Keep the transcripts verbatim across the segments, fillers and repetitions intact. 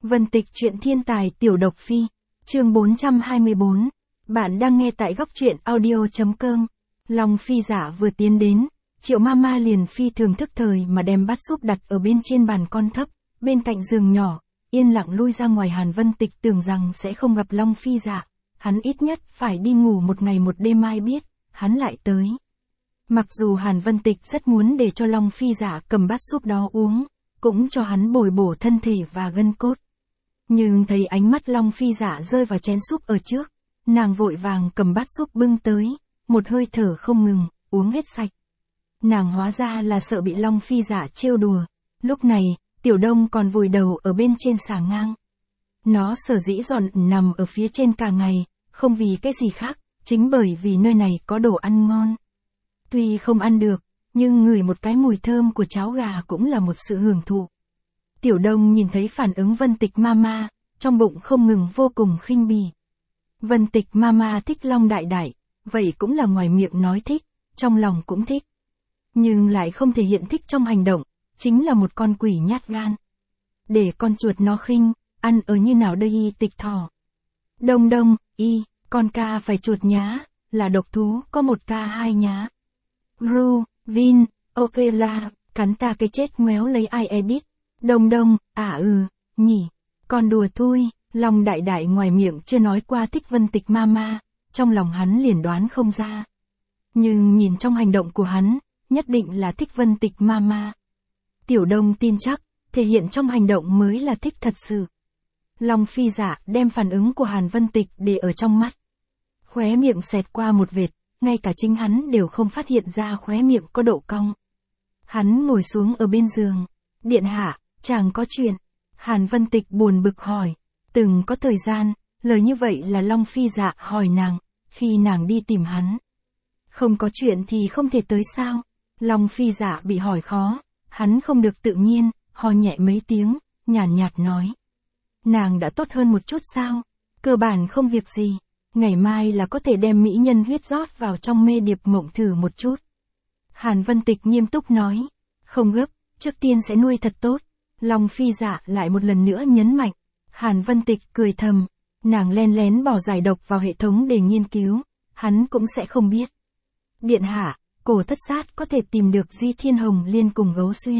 Vân Tịch truyện thiên tài tiểu độc phi, chương bốn trăm hai mươi bốn. Bạn đang nghe tại góc truyện audio.com. Long Phi Dạ vừa tiến đến, Triệu Mama liền phi thường thức thời mà đem bát súp đặt ở bên trên bàn con thấp, bên cạnh giường nhỏ, yên lặng lui ra ngoài. Hàn Vân Tịch tưởng rằng sẽ không gặp Long Phi Dạ, hắn ít nhất phải đi ngủ một ngày một đêm, ai biết, hắn lại tới. Mặc dù Hàn Vân Tịch rất muốn để cho Long Phi Dạ cầm bát súp đó uống, cũng cho hắn bồi bổ thân thể và gân cốt. Nhưng thấy ánh mắt Long Phi Dạ rơi vào chén súp ở trước, nàng vội vàng cầm bát súp bưng tới, một hơi thở không ngừng, uống hết sạch. Nàng hóa ra là sợ bị Long Phi Dạ trêu đùa. Lúc này, Tiểu Đông còn vùi đầu ở bên trên xà ngang. Nó sở dĩ dọn nằm ở phía trên cả ngày, không vì cái gì khác, chính bởi vì nơi này có đồ ăn ngon. Tuy không ăn được, nhưng ngửi một cái mùi thơm của cháo gà cũng là một sự hưởng thụ. Tiểu Đông nhìn thấy phản ứng Vân Tịch Mama, trong bụng không ngừng vô cùng khinh bỉ. Vân Tịch Mama thích Long Đại Đại, vậy cũng là ngoài miệng nói thích, trong lòng cũng thích. Nhưng lại không thể hiện thích trong hành động, chính là một con quỷ nhát gan. Để con chuột nó khinh, ăn ở như nào đây y tịch thỏ. Đông đông, y, con ca phải chuột nhá, là độc thú, có một ca hai nhá. Ru, Vin, ok la, cắn ta cái chết ngoéo lấy ai edit. Đông đông, à ừ, nhỉ, con đùa thôi. Long Đại Đại ngoài miệng chưa nói qua thích Vân Tịch Mama, trong lòng hắn liền đoán không ra. Nhưng nhìn trong hành động của hắn, nhất định là thích Vân Tịch Mama. Tiểu Đông tin chắc, thể hiện trong hành động mới là thích thật sự. Long Phi Dạ đem phản ứng của Hàn Vân Tịch để ở trong mắt. Khóe miệng xẹt qua một vệt, ngay cả chính hắn đều không phát hiện ra khóe miệng có độ cong. Hắn ngồi xuống ở bên giường. Điện hạ, chàng có chuyện. Hàn Vân Tịch buồn bực hỏi. Từng có thời gian, lời như vậy là Long Phi Dạ hỏi nàng, khi nàng đi tìm hắn. Không có chuyện thì không thể tới sao? Long Phi Dạ bị hỏi khó, hắn không được tự nhiên, ho nhẹ mấy tiếng, nhàn nhạt, nhạt nói. Nàng đã tốt hơn một chút sao? Cơ bản không việc gì, ngày mai là có thể đem mỹ nhân huyết rót vào trong mê điệp mộng thử một chút. Hàn Vân Tịch nghiêm túc nói, không gấp, trước tiên sẽ nuôi thật tốt. Long Phi Dạ lại một lần nữa nhấn mạnh. Hàn Vân Tịch cười thầm, nàng len lén bỏ giải độc vào hệ thống để nghiên cứu, hắn cũng sẽ không biết. Điện hạ, Cổ Thất Sát có thể tìm được Di Thiên Hồng Liên cùng Gấu Xuyên.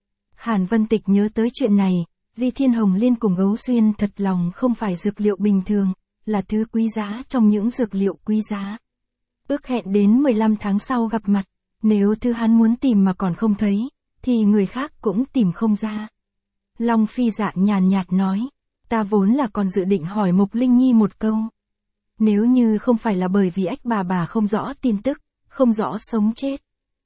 Hàn Vân Tịch nhớ tới chuyện này, Di Thiên Hồng Liên cùng Gấu Xuyên thật lòng không phải dược liệu bình thường, là thứ quý giá trong những dược liệu quý giá. Ước hẹn đến mười lăm tháng sau gặp mặt, nếu thứ hắn muốn tìm mà còn không thấy, thì người khác cũng tìm không ra. Long Phi Dạ nhàn nhạt nói. Ta vốn là còn dự định hỏi Mộc Linh Nhi một câu. Nếu như không phải là bởi vì ách bà bà không rõ tin tức, không rõ sống chết.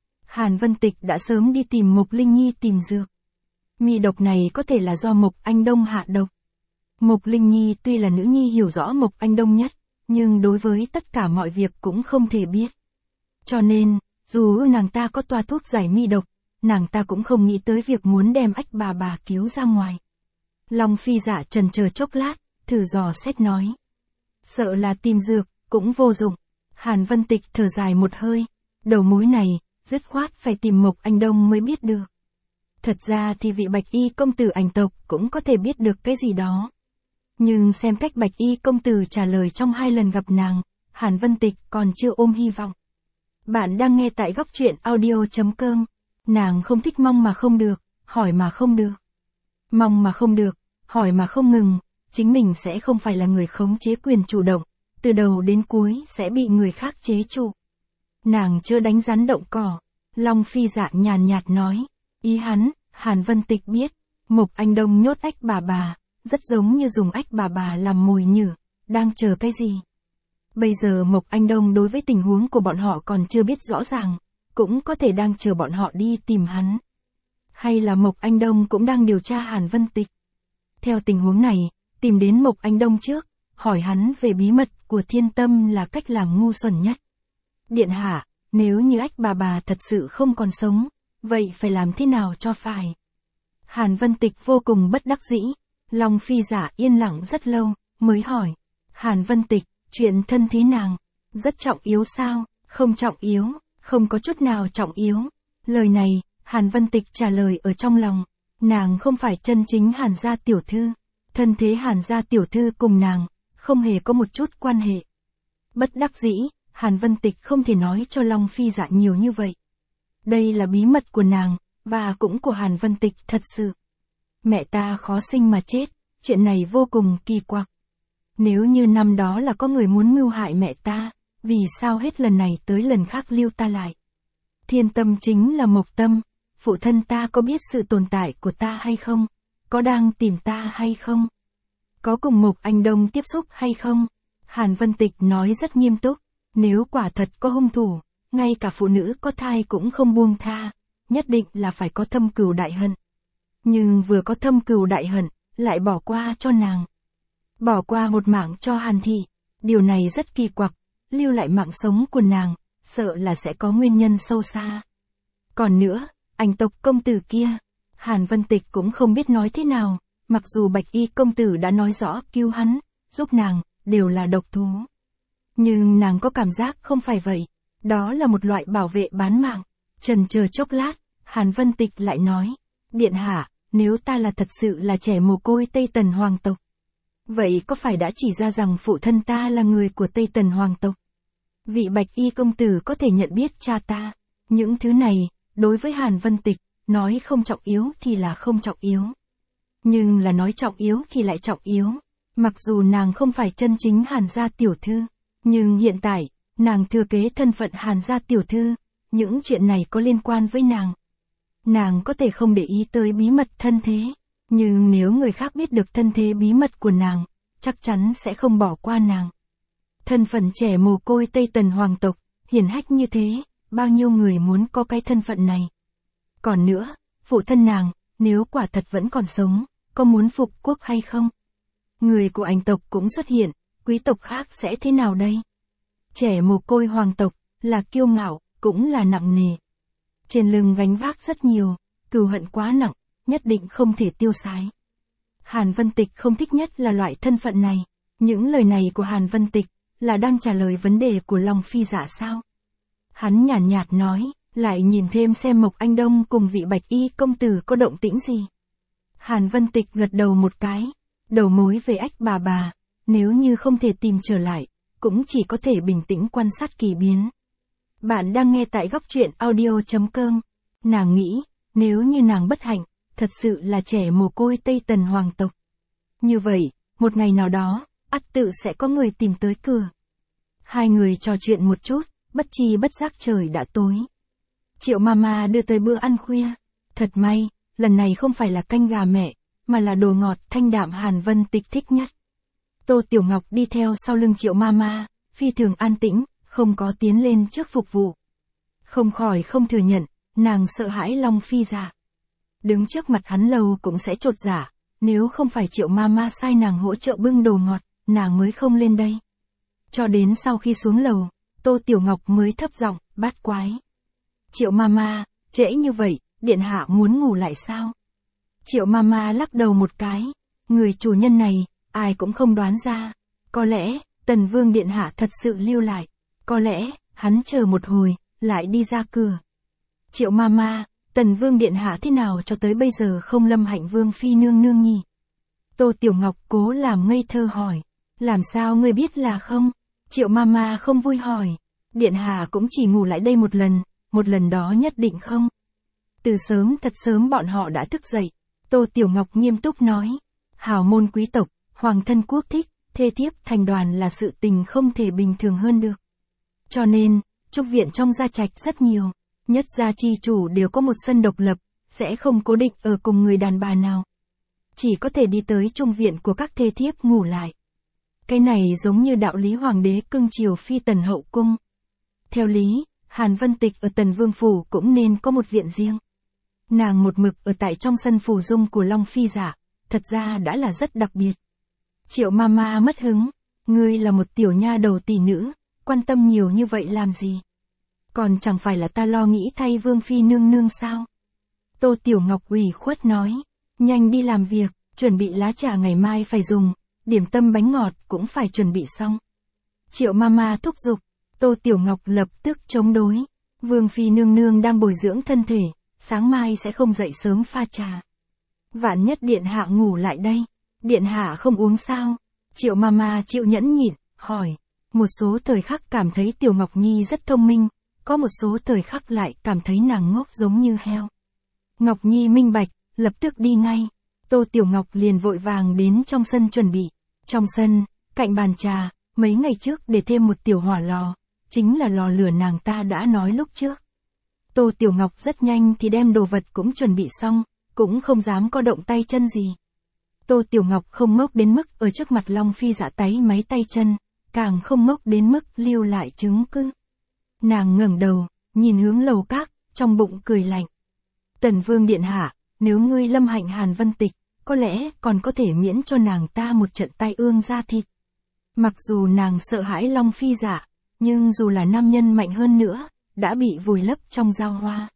Hàn Vân Tịch đã sớm đi tìm Mộc Linh Nhi tìm dược. Mi độc này có thể là do Mộc Anh Đông hạ độc. Mộc Linh Nhi tuy là nữ nhi hiểu rõ Mộc Anh Đông nhất, nhưng đối với tất cả mọi việc cũng không thể biết. Cho nên, dù nàng ta có toa thuốc giải mi độc, nàng ta cũng không nghĩ tới việc muốn đem ách bà bà cứu ra ngoài. Long Phi Dạ trần chờ chốc lát, thử dò xét nói. Sợ là tìm dược, cũng vô dụng. Hàn Vân Tịch thở dài một hơi. Đầu mối này, dứt khoát phải tìm Mộc Anh Đông mới biết được. Thật ra thì vị Bạch Y công tử ảnh tộc cũng có thể biết được cái gì đó. Nhưng xem cách Bạch Y công tử trả lời trong hai lần gặp nàng, Hàn Vân Tịch còn chưa ôm hy vọng. Bạn đang nghe tại góc truyện audio.com. Nàng không thích mong mà không được, hỏi mà không được. Mong mà không được, hỏi mà không ngừng, chính mình sẽ không phải là người khống chế quyền chủ động, từ đầu đến cuối sẽ bị người khác chế trụ. Nàng chưa đánh rắn động cỏ, Long Phi Dạ nhàn nhạt nói, ý hắn, Hàn Vân Tịch biết, Mộc Anh Đông nhốt ách bà bà, rất giống như dùng ách bà bà làm mồi nhử, đang chờ cái gì. Bây giờ Mộc Anh Đông đối với tình huống của bọn họ còn chưa biết rõ ràng, cũng có thể đang chờ bọn họ đi tìm hắn. Hay là Mộc Anh Đông cũng đang điều tra Hàn Vân Tịch. Theo tình huống này, tìm đến Mộc Anh Đông trước, hỏi hắn về bí mật của thiên tâm là cách làm ngu xuẩn nhất. Điện hạ, nếu như ách bà bà thật sự không còn sống, vậy phải làm thế nào cho phải? Hàn Vân Tịch vô cùng bất đắc dĩ. Long Phi Dạ yên lặng rất lâu, mới hỏi. Hàn Vân Tịch, chuyện thân thế nàng, rất trọng yếu sao? Không trọng yếu, không có chút nào trọng yếu. Lời này, Hàn Vân Tịch trả lời ở trong lòng. Nàng không phải chân chính Hàn gia tiểu thư. Thân thế Hàn gia tiểu thư cùng nàng, không hề có một chút quan hệ. Bất đắc dĩ, Hàn Vân Tịch không thể nói cho Long Phi Dạ nhiều như vậy. Đây là bí mật của nàng, và cũng của Hàn Vân Tịch thật sự. Mẹ ta khó sinh mà chết, chuyện này vô cùng kỳ quặc. Nếu như năm đó là có người muốn mưu hại mẹ ta, vì sao hết lần này tới lần khác lưu ta lại? Thiên tâm chính là Mộc Tâm, phụ thân ta có biết sự tồn tại của ta hay không? Có đang tìm ta hay không? Có cùng Mộc Anh Đông tiếp xúc hay không? Hàn Vân Tịch nói rất nghiêm túc, nếu quả thật có hung thủ, ngay cả phụ nữ có thai cũng không buông tha, nhất định là phải có thâm cừu đại hận. Nhưng vừa có thâm cừu đại hận, lại bỏ qua cho nàng. Bỏ qua một mạng cho Hàn thị, điều này rất kỳ quặc, lưu lại mạng sống của nàng, sợ là sẽ có nguyên nhân sâu xa. Còn nữa, ảnh tộc công tử kia, Hàn Vân Tịch cũng không biết nói thế nào, mặc dù Bạch Y công tử đã nói rõ cứu hắn, giúp nàng, đều là độc thú. Nhưng nàng có cảm giác không phải vậy, đó là một loại bảo vệ bán mạng. Chần chờ chốc lát, Hàn Vân Tịch lại nói, điện hạ, nếu ta là thật sự là trẻ mồ côi Tây Tần hoàng tộc, vậy có phải đã chỉ ra rằng phụ thân ta là người của Tây Tần hoàng tộc? Vị Bạch Y công tử có thể nhận biết cha ta. Những thứ này, đối với Hàn Vân Tịch, nói không trọng yếu thì là không trọng yếu. Nhưng là nói trọng yếu thì lại trọng yếu. Mặc dù nàng không phải chân chính Hàn gia tiểu thư, nhưng hiện tại, nàng thừa kế thân phận Hàn gia tiểu thư, những chuyện này có liên quan với nàng. Nàng có thể không để ý tới bí mật thân thế, nhưng nếu người khác biết được thân thế bí mật của nàng, chắc chắn sẽ không bỏ qua nàng. Thân phận trẻ mồ côi Tây Tần hoàng tộc, hiển hách như thế, bao nhiêu người muốn có cái thân phận này. Còn nữa, phụ thân nàng, nếu quả thật vẫn còn sống, có muốn phục quốc hay không? Người của ảnh tộc cũng xuất hiện, quý tộc khác sẽ thế nào đây? Trẻ mồ côi hoàng tộc, là kiêu ngạo, cũng là nặng nề. Trên lưng gánh vác rất nhiều, cừu hận quá nặng, nhất định không thể tiêu sái. Hàn Vân Tịch không thích nhất là loại thân phận này. Những lời này của Hàn Vân Tịch, là đang trả lời vấn đề của Long Phi Dạ sao? Hắn nhàn nhạt, nhạt nói, lại nhìn thêm xem Mộc Anh Đông cùng vị Bạch Y công tử có động tĩnh gì. Hàn Vân Tịch gật đầu một cái, đầu mối về Ách bà bà, nếu như không thể tìm trở lại, cũng chỉ có thể bình tĩnh quan sát kỳ biến. Bạn đang nghe tại góc truyện audio chấm com. Nàng nghĩ, nếu như nàng bất hạnh, thật sự là trẻ mồ côi Tây Tần hoàng tộc. Như vậy, một ngày nào đó, ắt tự sẽ có người tìm tới cửa. Hai người trò chuyện một chút, bất chi bất giác trời đã tối. Triệu Mama đưa tới bữa ăn khuya. Thật may, lần này không phải là canh gà mẹ, mà là đồ ngọt thanh đạm Hàn Vân Tịch thích nhất. Tô Tiểu Ngọc đi theo sau lưng Triệu Mama, phi thường an tĩnh, không có tiến lên trước phục vụ. Không khỏi không thừa nhận, nàng sợ hãi Long Phi Dạ. Đứng trước mặt hắn lâu cũng sẽ chột dạ, nếu không phải Triệu Mama sai nàng hỗ trợ bưng đồ ngọt, nàng mới không lên đây. Cho đến sau khi xuống lầu, Tô Tiểu Ngọc mới thấp giọng, bát quái. Triệu Mama, trễ như vậy, điện hạ muốn ngủ lại sao? Triệu Mama lắc đầu một cái, người chủ nhân này, ai cũng không đoán ra. Có lẽ, Tần Vương điện hạ thật sự lưu lại. Có lẽ, hắn chờ một hồi, lại đi ra cửa. Triệu Mama, Tần Vương điện hạ thế nào cho tới bây giờ không lâm hạnh Vương phi nương nương nhỉ? Tô Tiểu Ngọc cố làm ngây thơ hỏi. Làm sao ngươi biết là không? Triệu Mama không vui hỏi. Điện hạ cũng chỉ ngủ lại đây một lần, một lần đó nhất định không? Từ sớm thật sớm bọn họ đã thức dậy. Tô Tiểu Ngọc nghiêm túc nói. Hào môn quý tộc, hoàng thân quốc thích, thê thiếp thành đoàn là sự tình không thể bình thường hơn được. Cho nên, trúc viện trong gia trạch rất nhiều. Nhất gia chi chủ đều có một sân độc lập, sẽ không cố định ở cùng người đàn bà nào. Chỉ có thể đi tới trung viện của các thê thiếp ngủ lại. Cái này giống như đạo lý hoàng đế cưng chiều phi tần hậu cung. Theo lý, Hàn Vân Tịch ở Tần Vương Phủ cũng nên có một viện riêng. Nàng một mực ở tại trong sân phủ dung của Long Phi Dạ, thật ra đã là rất đặc biệt. Triệu Mama mất hứng, ngươi là một tiểu nha đầu tỷ nữ, quan tâm nhiều như vậy làm gì? Còn chẳng phải là ta lo nghĩ thay Vương phi nương nương sao? Tô Tiểu Ngọc ủy khuất nói, nhanh đi làm việc, chuẩn bị lá trà ngày mai phải dùng, điểm tâm bánh ngọt cũng phải chuẩn bị xong. Triệu Mama thúc giục, Tô Tiểu Ngọc lập tức chống đối, Vương phi nương nương đang bồi dưỡng thân thể, sáng mai sẽ không dậy sớm pha trà. Vạn nhất điện hạ ngủ lại đây, Điện hạ không uống sao? Triệu Mama chịu nhẫn nhịn, hỏi. Một số thời khắc cảm thấy Tiểu Ngọc Nhi rất thông minh, có một số thời khắc lại cảm thấy nàng ngốc giống như heo. Ngọc Nhi minh bạch, lập tức đi ngay. Tô Tiểu Ngọc liền vội vàng đến trong sân chuẩn bị. Trong sân, cạnh bàn trà, mấy ngày trước để thêm một tiểu hỏa lò, chính là lò lửa nàng ta đã nói lúc trước. Tô Tiểu Ngọc rất nhanh thì đem đồ vật cũng chuẩn bị xong, cũng không dám có động tay chân gì. Tô Tiểu Ngọc không ngốc đến mức ở trước mặt Long Phi Dạ táy máy tay chân, càng không ngốc đến mức lưu lại chứng cứ. Nàng ngẩng đầu, nhìn hướng lầu các, trong bụng cười lạnh. Tần Vương điện hạ, nếu ngươi lâm hạnh Hàn Vân Tịch, có lẽ còn có thể miễn cho nàng ta một trận tay ương ra thịt. Mặc dù nàng sợ hãi Long Phi Dạ, nhưng dù là nam nhân mạnh hơn nữa, đã bị vùi lấp trong giao hoa.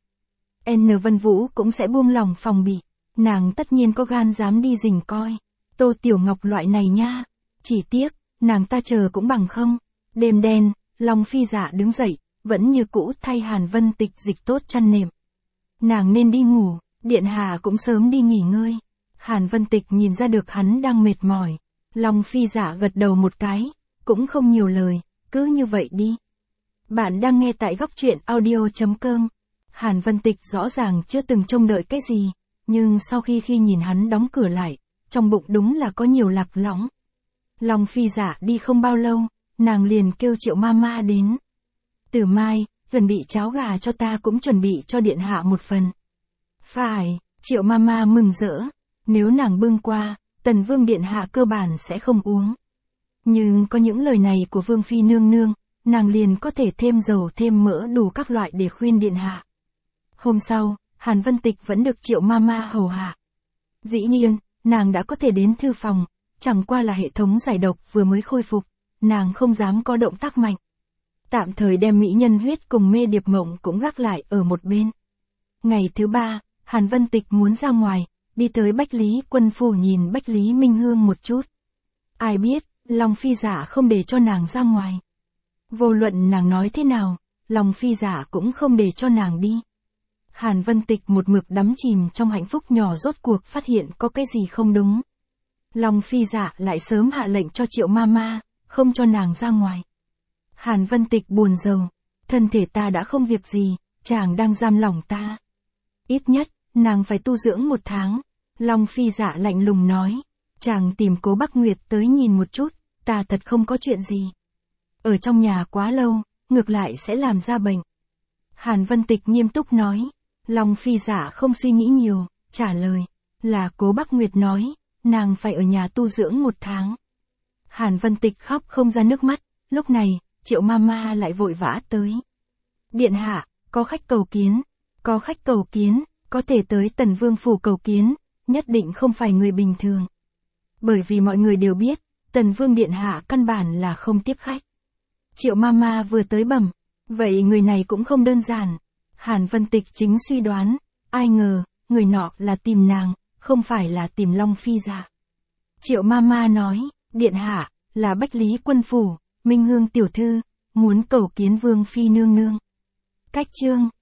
N Vân Vũ cũng sẽ buông lòng phòng bị, nàng tất nhiên có gan dám đi rình coi. Tô Tiểu Ngọc loại này nha, chỉ tiếc, nàng ta chờ cũng bằng không. Đêm đen, Long Phi Dạ đứng dậy, vẫn như cũ thay Hàn Vân Tịch dịch tốt chăn nệm. Nàng nên đi ngủ, điện hạ cũng sớm đi nghỉ ngơi. Hàn Vân Tịch nhìn ra được hắn đang mệt mỏi. Long Phi Dạ gật đầu một cái, cũng không nhiều lời, cứ như vậy đi. Bạn đang nghe tại góc truyện audio chấm com. Hàn Vân Tịch rõ ràng chưa từng trông đợi cái gì, nhưng sau khi khi nhìn hắn đóng cửa lại, trong bụng đúng là có nhiều lạc lõng. Long Phi Dạ đi không bao lâu, nàng liền kêu Triệu Mama đến. Từ mai, chuẩn bị cháo gà cho ta cũng chuẩn bị cho điện hạ một phần. Phải, Triệu Mama mừng rỡ, nếu nàng bưng qua, Tần Vương điện hạ cơ bản sẽ không uống. Nhưng có những lời này của Vương Phi nương nương, nàng liền có thể thêm dầu thêm mỡ đủ các loại để khuyên điện hạ. Hôm sau, Hàn Vân Tịch vẫn được Triệu Mama hầu hạ. Dĩ nhiên, nàng đã có thể đến thư phòng, chẳng qua là hệ thống giải độc vừa mới khôi phục, nàng không dám có động tác mạnh. Tạm thời đem mỹ nhân huyết cùng mê điệp mộng cũng gác lại ở một bên. Ngày thứ ba, Hàn Vân Tịch muốn ra ngoài, đi tới Bách Lý Quân Phủ nhìn Bách Lý Minh Hương một chút. Ai biết, Long Phi Dạ không để cho nàng ra ngoài. Vô luận nàng nói thế nào, Long Phi Dạ cũng không để cho nàng đi. Hàn Vân Tịch một mực đắm chìm trong hạnh phúc nhỏ rốt cuộc phát hiện có cái gì không đúng. Long Phi Dạ lại sớm hạ lệnh cho Triệu Mama, không cho nàng ra ngoài. Hàn Vân Tịch buồn rầu, thân thể ta đã không việc gì, chàng đang giam lỏng ta. Ít nhất, nàng phải tu dưỡng một tháng. Long Phi Dạ lạnh lùng nói, chàng tìm Cố Bắc Nguyệt tới nhìn một chút, ta thật không có chuyện gì. Ở trong nhà quá lâu, ngược lại sẽ làm ra bệnh. Hàn Vân Tịch nghiêm túc nói. Long Phi Dạ không suy nghĩ nhiều, trả lời, là Cố Bắc Nguyệt nói, nàng phải ở nhà tu dưỡng một tháng. Hàn Vân Tịch khóc không ra nước mắt, lúc này, Triệu Mama lại vội vã tới. Điện hạ, có khách cầu kiến, có khách cầu kiến, có thể tới Tần Vương Phủ cầu kiến, nhất định không phải người bình thường. Bởi vì mọi người đều biết, Tần Vương điện hạ căn bản là không tiếp khách. Triệu Mama vừa tới bẩm, vậy người này cũng không đơn giản. Hàn Vân Tịch chính suy đoán, ai ngờ, người nọ là tìm nàng, không phải là tìm Long Phi Dạ. Triệu Mama nói, điện hạ, là Bách Lý Quân Phủ, Minh Hương tiểu thư, muốn cầu kiến Vương Phi nương nương. Cách chương